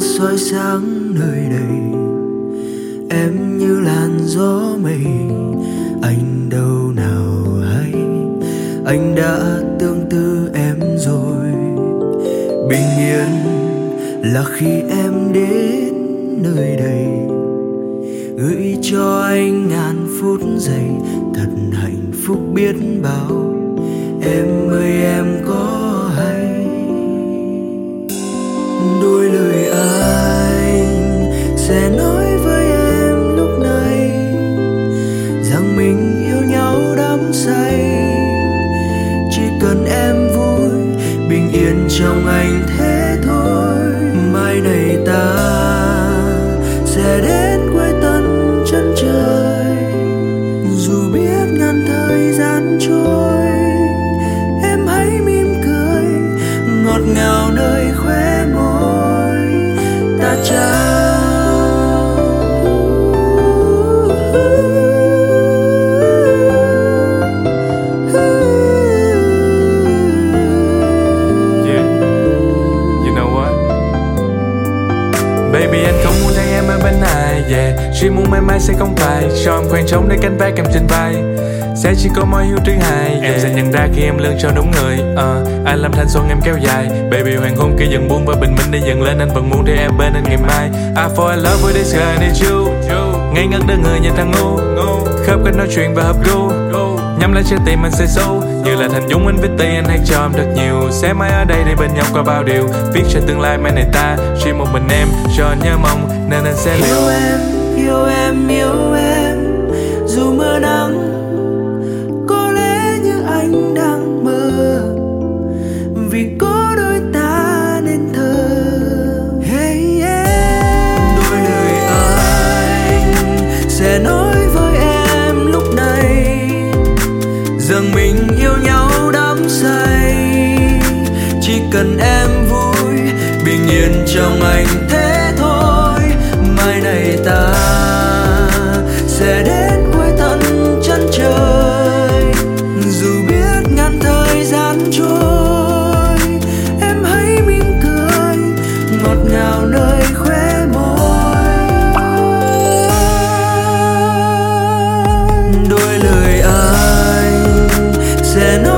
soi sáng nơi đây. Em như làn gió mây, anh đâu nào hay, anh đã tương tư em rồi. Bình yên là khi em đến nơi đây, gửi cho anh ngàn phút giây thật hạnh phúc biết bao. Em ơi em có hay đôi lời anh sẽ nói với em lúc này, rằng mình yêu nhau đắm say. Chỉ cần em vui bình yên trong anh thế thôi. Mai này ta sẽ đến quê tận chân trời, dù biết ngàn thời gian trôi. Em hãy mỉm cười ngọt ngào nơi khóe môi ta trao. Baby anh không muốn thấy em ở bên này, yeah. Chỉ muốn mãi mãi sẽ không phải cho em khoảng trống để cánh vác em trên vai. Sẽ chỉ có mối yêu thứ hai, yeah. Em sẽ nhận ra khi em lưng cho đúng người. Anh làm thanh xuân em kéo dài. Baby hoàng hôn kia dần buông và bình minh đi dần lên. Anh vẫn muốn thấy em bên anh ngày mai. I fall in love with this girl, I need you. Ngây ngất đơn người như thằng ngu, khớp cách nói chuyện và hợp gu. Nhắm lại trái tim anh say sâu, như là thành Dũng anh viết tay anh hãy cho em thật nhiều. Sẽ mãi ở đây để bên nhau qua bao điều, viết cho tương lai mai này ta chỉ một mình em cho anh nhớ mong nên anh sẽ liều. Yêu em, yêu em, yêu em, dù mưa nắng có lẽ như anh đang mơ, vì có đôi ta nên thơ. Hey yeah. Đôi lời anh sẽ nói với em lúc này, rằng mình yêu nhau đắm say. Chỉ cần em vui bình yên trong anh thế thôi. Mai này ta sẽ đến cuối tận chân trời, dù biết ngàn thời gian trôi. Em hãy mỉm cười ngọt ngào nơi khóe môi. Đôi lời anh sẽ nói